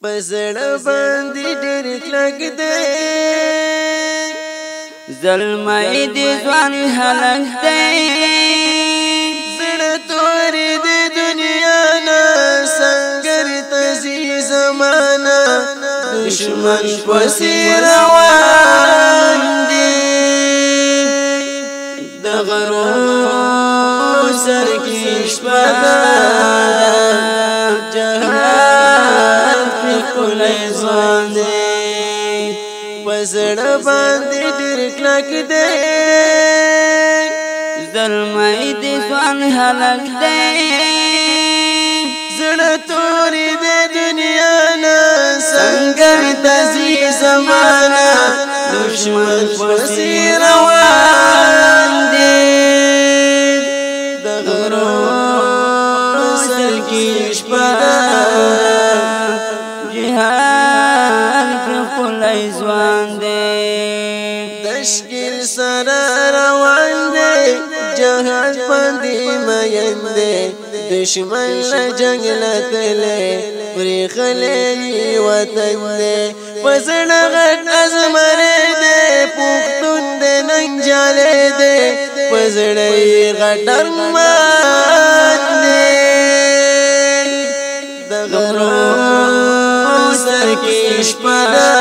پزړه باندې ډېر کلک دی زلمی دی ځوان هلک دی زړه تورې د دنیا نه سنگر ته ځي زمانه دشمن پسې روان دی د غرو سر کې شپه ده جهان پرې ښکلی ځوان دی پزړه باندې ډېر کلک دی زلمی دی ځوان هلک دی زړه تورې د دنیا نه سنگر ته ځي زمانه دشمن پسې روان دی د غرو سر کې شپه ده جهان پرې ښکلی ځوان دی تشکیل سره روان دی جهان باندې مین دی دشمن له جنګ له تللی پرېښلی وطن دی په زړه غټ ازمری دی پښتون دی ننګجالی دی په زړه یې غټ ارمان دی د غرو سر کې شپه ده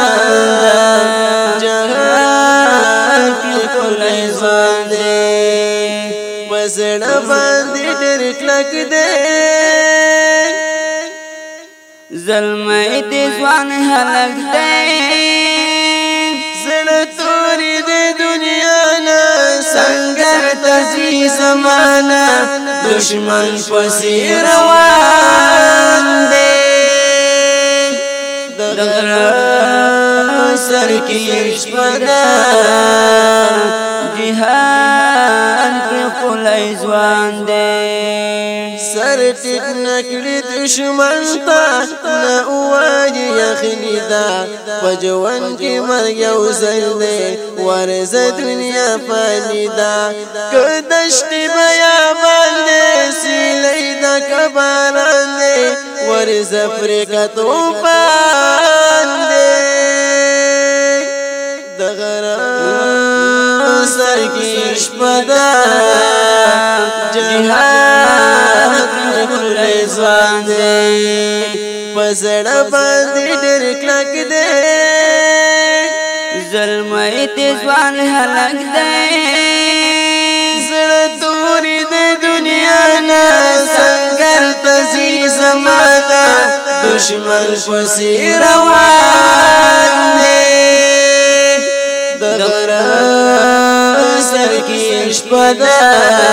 جهان پرې ښکلی ځوان دی په زړه باندې ډېر کلک دی زلمی دی ځوان هلک دی زړه تورې د دنیا نه سنگر ته ځي زمانه دشمن پسې روان دی د غره سر کې شپه ده جهان پرې ښکلی ځوان دی سر ټیټ نکړي دشمن ته نه ووایي یخني ده په ژوند کې مرګ یو ځل دی ورځه دنیا فاني ده که دشتې بیابان دی سیلی ده که باران دی ورځه پرې که طوفان دی د غره سر کې شپه ده جهان پرې ښکلی ځوان دی په زړه باندې ډېر کلک دی زلمی دی ځوان هلک دی زړه تورې د دنیا نه سنگر ته ځي زمانه دشمن پسې روان دی د غره سر کې شپه ده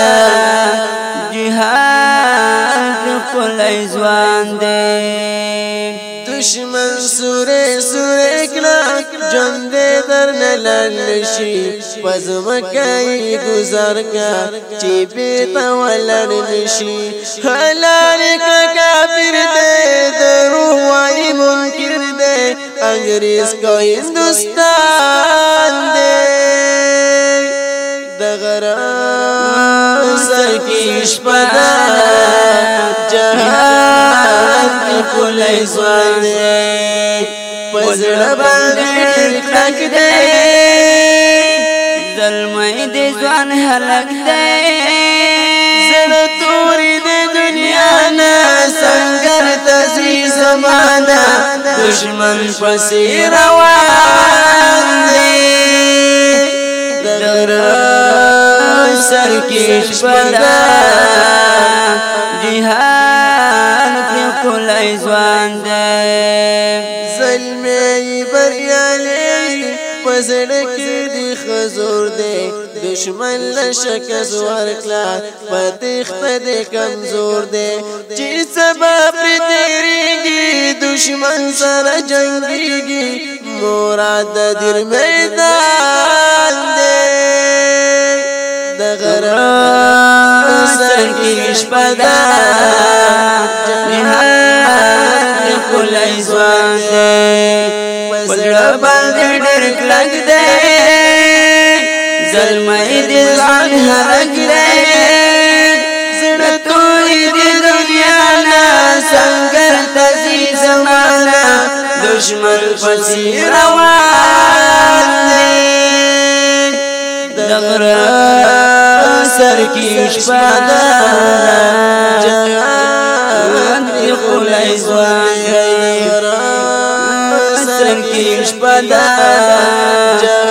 جهان پرې ښکلی ځوان دی دشمن سورې سورې کړه ژوند دې درنه لنډ شي په ځمکه یې ګذر که چې بېرته ولاړ نه شي حلال که کافر دی دروغ وایي منکر دی انګریز که هندوستان دی د غره سر کې شپه ده جهان پرې ښکلی ځوان دی په زړه باندې ډېر کلک دی زلمی دی ځوان هلک دی زړه تورې د دنیا نه سنگر ته ځي زمانه دشمن پسې روان دی د غره سر کې شپه ده جهان پرې ښکلی ځوان دی زلمی بریالی په زړه کې دی حضور دی دشمن له شکست ورکړه په تېښته دی کمزور دی چې سبا پرې تېرېږي دشمن سره جنګېږي مراد د دیر میدان دی د غره سر کې شپه ده جهان پرې ښکلی ځوان دی په زړه باندې ډېر کلک دی زلمی دی ځوان هلک دی زړه تورې د دنیا نه سنگر ته ځي زمانه دشمن پسی روان دی دغرا سر کی شپادا جهان دی خلای زوان دی سر کی شپادا